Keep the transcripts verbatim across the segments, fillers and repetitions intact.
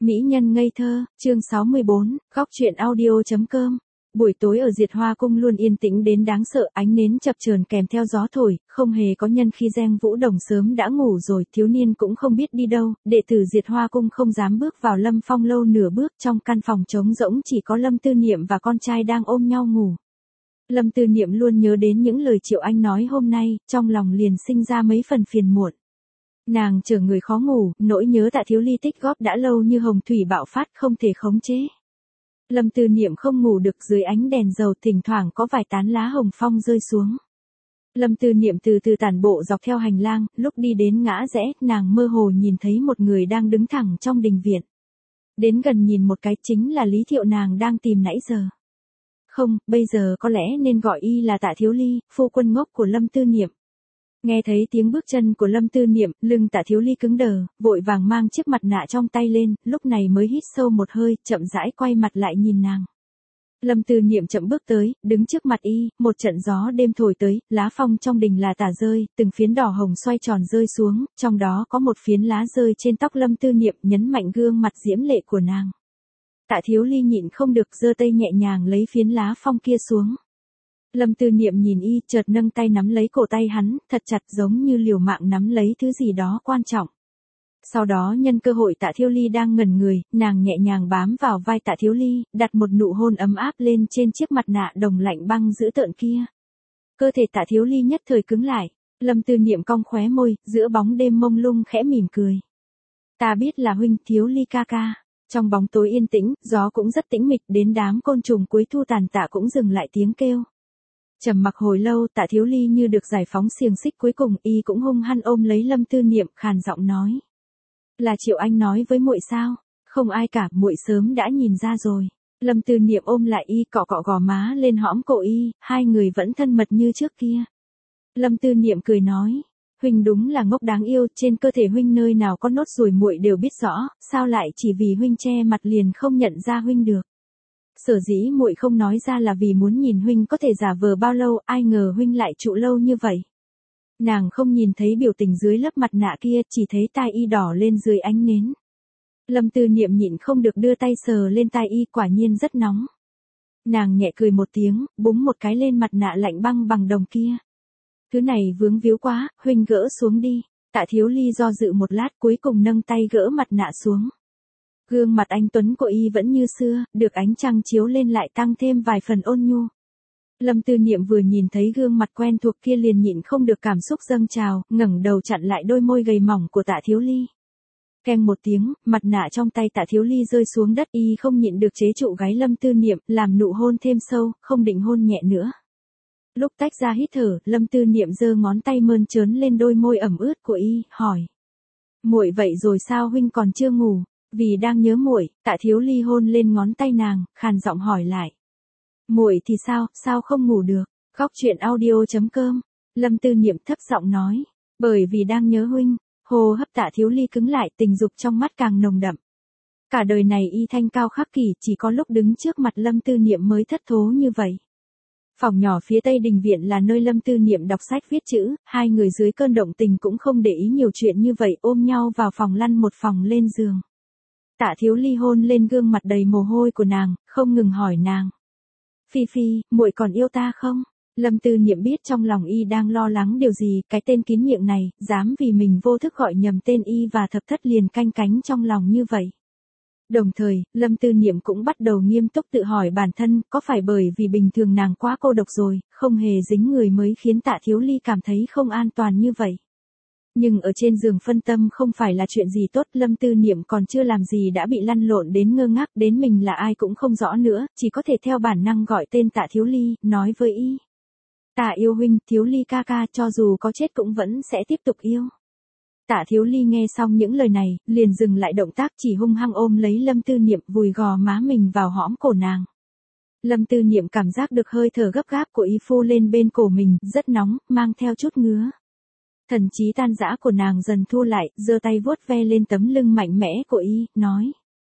Mỹ nhân ngây thơ, chương sáu mươi bốn, góc truyện audio.com. Buổi tối ở Diệt Hoa Cung luôn yên tĩnh đến đáng sợ, ánh nến chập chờn kèm theo gió thổi, không hề có nhân khi Giang Vũ Đồng sớm đã ngủ rồi, thiếu niên cũng không biết đi đâu, đệ tử Diệt Hoa Cung không dám bước vào Lâm Phong lâu nửa bước, trong căn phòng trống rỗng chỉ có Lâm Tư Niệm và con trai đang ôm nhau ngủ. Lâm Tư Niệm luôn nhớ đến những lời Triệu Anh nói hôm nay, trong lòng liền sinh ra mấy phần phiền muộn. Nàng chờ người khó ngủ, nỗi nhớ Tạ Thiếu Ly tích góp đã lâu như hồng thủy bạo phát không thể khống chế. Lâm Tư Niệm không ngủ được dưới ánh đèn dầu, thỉnh thoảng có vài tán lá hồng phong rơi xuống. Lâm Tư Niệm từ từ tản bộ dọc theo hành lang, lúc đi đến ngã rẽ, nàng mơ hồ nhìn thấy một người đang đứng thẳng trong đình viện. Đến gần nhìn một cái chính là Lý Thiệu nàng đang tìm nãy giờ. Không, bây giờ có lẽ nên gọi y là Tạ Thiếu Ly, phu quân ngốc của Lâm Tư Niệm. Nghe thấy tiếng bước chân của Lâm Tư Niệm, lưng Tạ Thiếu Ly cứng đờ, vội vàng mang chiếc mặt nạ trong tay lên, lúc này mới hít sâu một hơi, chậm rãi quay mặt lại nhìn nàng. Lâm Tư Niệm chậm bước tới, đứng trước mặt y, một trận gió đêm thổi tới, lá phong trong đình là tả rơi, từng phiến đỏ hồng xoay tròn rơi xuống, trong đó có một phiến lá rơi trên tóc Lâm Tư Niệm, nhấn mạnh gương mặt diễm lệ của nàng. Tạ Thiếu Ly nhịn không được giơ tay nhẹ nhàng lấy phiến lá phong kia xuống. Lâm Tư Niệm nhìn y, chợt nâng tay nắm lấy cổ tay hắn, thật chặt giống như liều mạng nắm lấy thứ gì đó quan trọng. Sau đó nhân cơ hội Tạ Thiếu Ly đang ngẩn người, nàng nhẹ nhàng bám vào vai Tạ Thiếu Ly, đặt một nụ hôn ấm áp lên trên chiếc mặt nạ đồng lạnh băng dữ tợn kia. Cơ thể Tạ Thiếu Ly nhất thời cứng lại, Lâm Tư Niệm cong khóe môi, giữa bóng đêm mông lung khẽ mỉm cười. Ta biết là huynh, Thiếu Ly ca ca. Trong bóng tối yên tĩnh, gió cũng rất tĩnh mịch, đến đám côn trùng cuối thu tàn tạ cũng dừng lại tiếng kêu. Trầm mặc hồi lâu, Tạ Thiếu Ly như được giải phóng xiềng xích cuối cùng, y cũng hung hăng ôm lấy Lâm Tư Niệm, khàn giọng nói: "Là Triệu Anh nói với muội sao?" "Không ai cả, muội sớm đã nhìn ra rồi." Lâm Tư Niệm ôm lại y, cọ cọ gò má lên hõm cổ y, hai người vẫn thân mật như trước kia. Lâm Tư Niệm cười nói: "Huynh đúng là ngốc đáng yêu, trên cơ thể huynh nơi nào có nốt ruồi muội đều biết rõ, sao lại chỉ vì huynh che mặt liền không nhận ra huynh được. Sở dĩ muội không nói ra là vì muốn nhìn huynh có thể giả vờ bao lâu, ai ngờ huynh lại trụ lâu như vậy." Nàng không nhìn thấy biểu tình dưới lớp mặt nạ kia, chỉ thấy tai y đỏ lên dưới ánh nến. Lâm Tư Niệm nhịn không được đưa tay sờ lên tai y, quả nhiên rất nóng. Nàng nhẹ cười một tiếng, búng một cái lên mặt nạ lạnh băng bằng đồng kia. "Thứ này vướng víu quá, huynh gỡ xuống đi." Tạ Thiếu Ly do dự một lát, cuối cùng nâng tay gỡ mặt nạ xuống. Gương mặt anh tuấn của y vẫn như xưa, được ánh trăng chiếu lên lại tăng thêm vài phần ôn nhu. Lâm Tư Niệm vừa nhìn thấy gương mặt quen thuộc kia liền nhịn không được cảm xúc dâng trào, ngẩng đầu chặn lại đôi môi gầy mỏng của Tạ Thiếu Ly. Keng một tiếng, mặt nạ trong tay Tạ Thiếu Ly rơi xuống đất, y không nhịn được chế trụ gáy Lâm Tư Niệm, làm nụ hôn thêm sâu, không định hôn nhẹ nữa. Lúc tách ra hít thở, Lâm Tư Niệm giơ ngón tay mơn trớn lên đôi môi ẩm ướt của y, hỏi: "Muội vậy rồi sao huynh còn chưa ngủ?" Vì đang nhớ muội, Tạ Thiếu Ly hôn lên ngón tay nàng, khàn giọng hỏi lại: "Muội thì sao, sao không ngủ được?" Góc truyện audio.com. Lâm Tư Niệm thấp giọng nói: "Bởi vì đang nhớ huynh." Hô hấp Tạ Thiếu Ly cứng lại, tình dục trong mắt càng nồng đậm. Cả đời này y thanh cao khắc kỷ, chỉ có lúc đứng trước mặt Lâm Tư Niệm mới thất thố như vậy. Phòng nhỏ phía tây đình viện là nơi Lâm Tư Niệm đọc sách viết chữ, hai người dưới cơn động tình cũng không để ý nhiều chuyện như vậy, ôm nhau vào phòng lăn một phòng lên giường. Tạ Thiếu Ly hôn lên gương mặt đầy mồ hôi của nàng, không ngừng hỏi nàng: "Phi Phi, muội còn yêu ta không?" Lâm Tư Niệm biết trong lòng y đang lo lắng điều gì, cái tên kín miệng này, dám vì mình vô thức gọi nhầm tên y và thập thất liền canh cánh trong lòng như vậy. Đồng thời, Lâm Tư Niệm cũng bắt đầu nghiêm túc tự hỏi bản thân, có phải bởi vì bình thường nàng quá cô độc rồi, không hề dính người mới khiến Tạ Thiếu Ly cảm thấy không an toàn như vậy. Nhưng ở trên giường phân tâm không phải là chuyện gì tốt, Lâm Tư Niệm còn chưa làm gì đã bị lăn lộn đến ngơ ngác, đến mình là ai cũng không rõ nữa, chỉ có thể theo bản năng gọi tên Tạ Thiếu Ly, nói với y: "Ta yêu huynh, Thiếu Ly ca ca, cho dù có chết cũng vẫn sẽ tiếp tục yêu." Tạ Thiếu Ly nghe xong những lời này, liền dừng lại động tác, chỉ hung hăng ôm lấy Lâm Tư Niệm, vùi gò má mình vào hõm cổ nàng. Lâm Tư Niệm cảm giác được hơi thở gấp gáp của y phu lên bên cổ mình, rất nóng, mang theo chút ngứa. Thần trí tan rã của nàng dần thu lại, giơ tay vuốt ve lên tấm lưng mạnh mẽ của y, nói: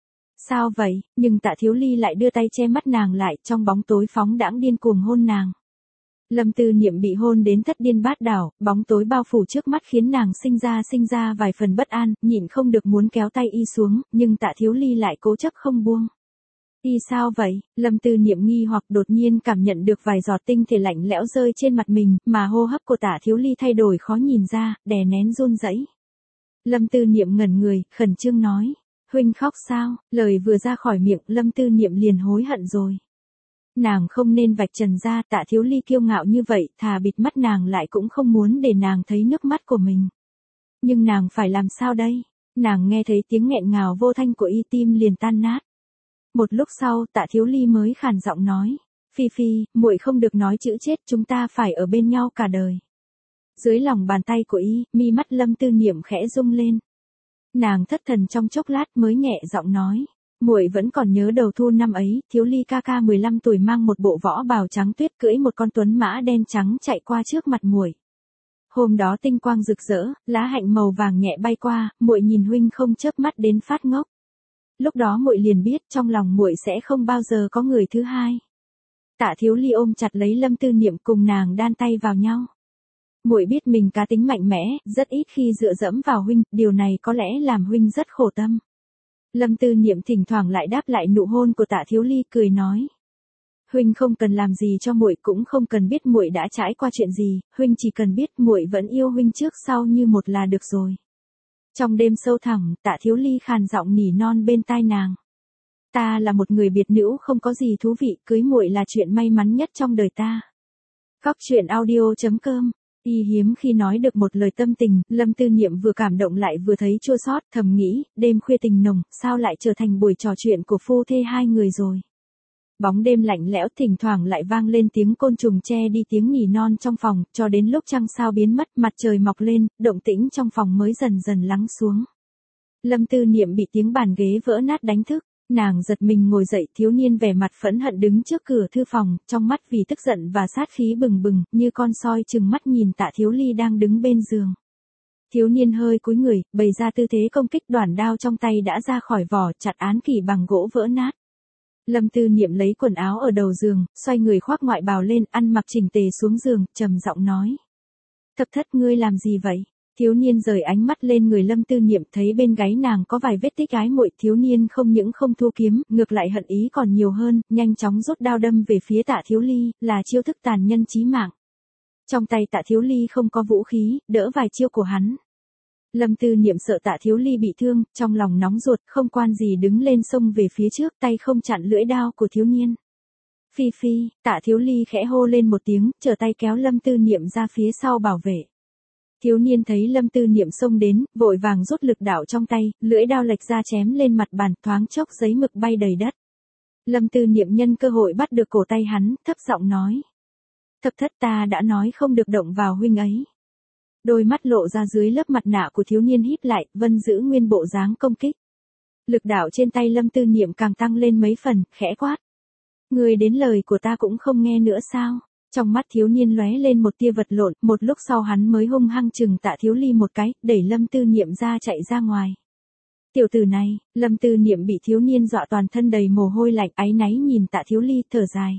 "Sao vậy?" Nhưng Tạ Thiếu Ly lại đưa tay che mắt nàng lại, trong bóng tối phóng đãng điên cuồng hôn nàng. Lâm Tư Niệm bị hôn đến thất điên bát đảo, bóng tối bao phủ trước mắt khiến nàng sinh ra sinh ra vài phần bất an, nhịn không được muốn kéo tay y xuống, nhưng Tạ Thiếu Ly lại cố chấp không buông. Y sao vậy? Lâm Tư Niệm nghi hoặc đột nhiên cảm nhận được vài giọt tinh thể lạnh lẽo rơi trên mặt mình, mà hô hấp của Tạ Thiếu Ly thay đổi khó nhìn ra, đè nén run rẩy. Lâm Tư Niệm ngẩn người, khẩn trương nói, huynh khóc sao? Lời vừa ra khỏi miệng, Lâm Tư Niệm liền hối hận rồi. Nàng không nên vạch trần ra, Tạ Thiếu Ly kiêu ngạo như vậy, thà bịt mắt nàng lại cũng không muốn để nàng thấy nước mắt của mình. Nhưng nàng phải làm sao đây? Nàng nghe thấy tiếng nghẹn ngào vô thanh của y, tim liền tan nát. Một lúc sau, Tạ Thiếu Ly mới khàn giọng nói, Phi Phi, muội không được nói chữ chết, chúng ta phải ở bên nhau cả đời. Dưới lòng bàn tay của y, mi mắt Lâm Tư Niệm khẽ rung lên. Nàng thất thần trong chốc lát mới nhẹ giọng nói, muội vẫn còn nhớ đầu thu năm ấy, Thiếu Ly ca ca mười lăm tuổi mang một bộ võ bào trắng tuyết cưỡi một con tuấn mã đen trắng chạy qua trước mặt muội. Hôm đó tinh quang rực rỡ, lá hạnh màu vàng nhẹ bay qua, muội nhìn huynh không chớp mắt đến phát ngốc. Lúc đó muội liền biết trong lòng muội sẽ không bao giờ có người thứ hai. Tạ Thiếu Ly ôm chặt lấy Lâm Tư Niệm cùng nàng đan tay vào nhau. Muội biết mình cá tính mạnh mẽ, rất ít khi dựa dẫm vào huynh, điều này có lẽ làm huynh rất khổ tâm. Lâm Tư Niệm thỉnh thoảng lại đáp lại nụ hôn của Tạ Thiếu Ly, cười nói, huynh không cần làm gì cho muội, cũng không cần biết muội đã trải qua chuyện gì, huynh chỉ cần biết muội vẫn yêu huynh trước sau như một là được rồi. Trong đêm sâu thẳm, Tạ Thiếu Ly khàn giọng nỉ non bên tai nàng. Ta là một người biệt nữ không có gì thú vị, cưới muội là chuyện may mắn nhất trong đời ta. Góc truyện audio chấm com. Y hiếm khi nói được một lời tâm tình, Lâm Tư Niệm vừa cảm động lại vừa thấy chua xót, thầm nghĩ, đêm khuya tình nồng, sao lại trở thành buổi trò chuyện của phu thê hai người rồi. Bóng đêm lạnh lẽo thỉnh thoảng lại vang lên tiếng côn trùng che đi tiếng nỉ non trong phòng, cho đến lúc trăng sao biến mất, mặt trời mọc lên, động tĩnh trong phòng mới dần dần lắng xuống. Lâm Tư Niệm bị tiếng bàn ghế vỡ nát đánh thức, nàng giật mình ngồi dậy, thiếu niên vẻ mặt phẫn hận đứng trước cửa thư phòng, trong mắt vì tức giận và sát khí bừng bừng, như con soi trừng mắt nhìn Tạ Thiếu Ly đang đứng bên giường. Thiếu niên hơi cúi người, bày ra tư thế công kích, đoản đao trong tay đã ra khỏi vỏ, chặt án kỷ bằng gỗ vỡ nát. Lâm Tư Niệm lấy quần áo ở đầu giường, xoay người khoác ngoại bào lên, ăn mặc chỉnh tề xuống giường, trầm giọng nói. Thập thất, ngươi làm gì vậy? Thiếu niên rời ánh mắt lên người Lâm Tư Niệm, thấy bên gáy nàng có vài vết tích ái muội, thiếu niên không những không thu kiếm, ngược lại hận ý còn nhiều hơn, nhanh chóng rút đao đâm về phía Tạ Thiếu Ly, là chiêu thức tàn nhân chí mạng. Trong tay Tạ Thiếu Ly không có vũ khí, đỡ vài chiêu của hắn. Lâm Tư Niệm sợ Tạ Thiếu Ly bị thương, trong lòng nóng ruột, không quan gì đứng lên xông về phía trước, tay không chặn lưỡi đao của thiếu niên. Phi Phi, Tạ Thiếu Ly khẽ hô lên một tiếng, trở tay kéo Lâm Tư Niệm ra phía sau bảo vệ. Thiếu niên thấy Lâm Tư Niệm xông đến, vội vàng rút lực đạo trong tay, lưỡi đao lệch ra chém lên mặt bàn, thoáng chốc giấy mực bay đầy đất. Lâm Tư Niệm nhân cơ hội bắt được cổ tay hắn, thấp giọng nói. Thập thất, ta đã nói không được động vào huynh ấy. Đôi mắt lộ ra dưới lớp mặt nạ của thiếu niên híp lại, vẫn giữ nguyên bộ dáng công kích. Lực đạo trên tay Lâm Tư Niệm càng tăng lên mấy phần, khẽ quát. Người đến lời của ta cũng không nghe nữa sao? Trong mắt thiếu niên lóe lên một tia vật lộn, một lúc sau hắn mới hung hăng chừng Tạ Thiếu Ly một cái, đẩy Lâm Tư Niệm ra chạy ra ngoài. Tiểu tử này, Lâm Tư Niệm bị thiếu niên dọa toàn thân đầy mồ hôi lạnh, áy náy nhìn Tạ Thiếu Ly, thở dài.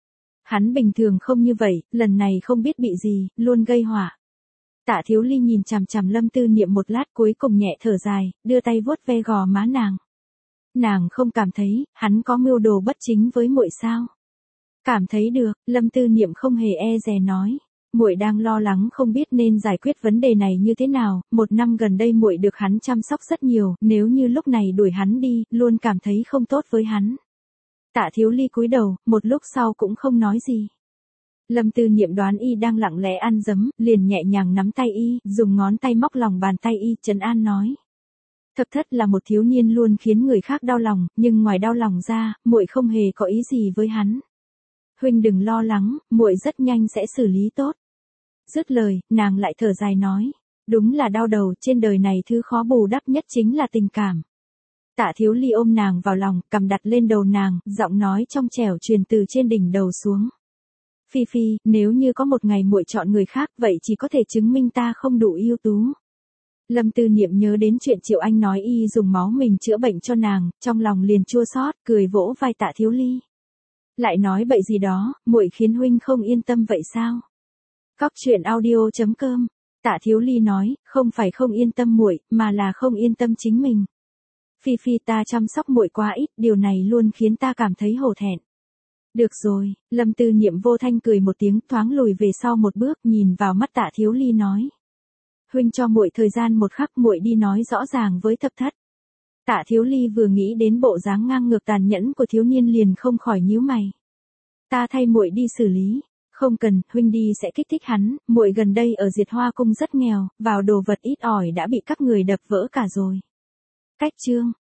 Hắn bình thường không như vậy, lần này không biết bị gì, luôn gây họa. Tạ Thiếu Ly nhìn chằm chằm Lâm Tư Niệm một lát, cuối cùng nhẹ thở dài, đưa tay vuốt ve gò má nàng. Nàng không cảm thấy, hắn có mưu đồ bất chính với muội sao? Cảm thấy được, Lâm Tư Niệm không hề e dè nói. Muội đang lo lắng không biết nên giải quyết vấn đề này như thế nào, một năm gần đây muội được hắn chăm sóc rất nhiều, nếu như lúc này đuổi hắn đi, luôn cảm thấy không tốt với hắn. Tạ Thiếu Ly cúi đầu, một lúc sau cũng không nói gì. Lâm Tư Niệm đoán y đang lặng lẽ ăn dấm, liền nhẹ nhàng nắm tay y, dùng ngón tay móc lòng bàn tay y, trấn an nói. Thập thất là một thiếu niên luôn khiến người khác đau lòng, nhưng ngoài đau lòng ra, muội không hề có ý gì với hắn. Huynh đừng lo lắng, muội rất nhanh sẽ xử lý tốt. Dứt lời, nàng lại thở dài nói. Đúng là đau đầu, trên đời này thứ khó bù đắp nhất chính là tình cảm. Tạ Thiếu Ly ôm nàng vào lòng, cầm đặt lên đầu nàng, giọng nói trong trẻo truyền từ trên đỉnh đầu xuống. Phi Phi, nếu như có một ngày muội chọn người khác, vậy chỉ có thể chứng minh ta không đủ ưu tú. Lâm Tư Niệm nhớ đến chuyện Triệu Anh nói y dùng máu mình chữa bệnh cho nàng, trong lòng liền chua xót, cười vỗ vai Tạ Thiếu Ly. Lại nói bậy gì đó, muội khiến huynh không yên tâm vậy sao? Cóc truyện audio chấm com. Tạ Thiếu Ly nói, không phải không yên tâm muội, mà là không yên tâm chính mình. Phi Phi ta chăm sóc muội quá ít, điều này luôn khiến ta cảm thấy hổ thẹn. Được rồi, Lâm Tư Niệm vô thanh cười một tiếng, thoáng lùi về sau một bước, nhìn vào mắt Tạ Thiếu Ly nói. Huynh cho muội thời gian một khắc, muội đi nói rõ ràng với thập thất. Tạ Thiếu Ly vừa nghĩ đến bộ dáng ngang ngược tàn nhẫn của thiếu niên liền không khỏi nhíu mày. Ta thay muội đi xử lý. Không cần, huynh đi sẽ kích thích hắn, muội gần đây ở Diệt Hoa Cung rất nghèo, vào đồ vật ít ỏi đã bị các người đập vỡ cả rồi. Cách chương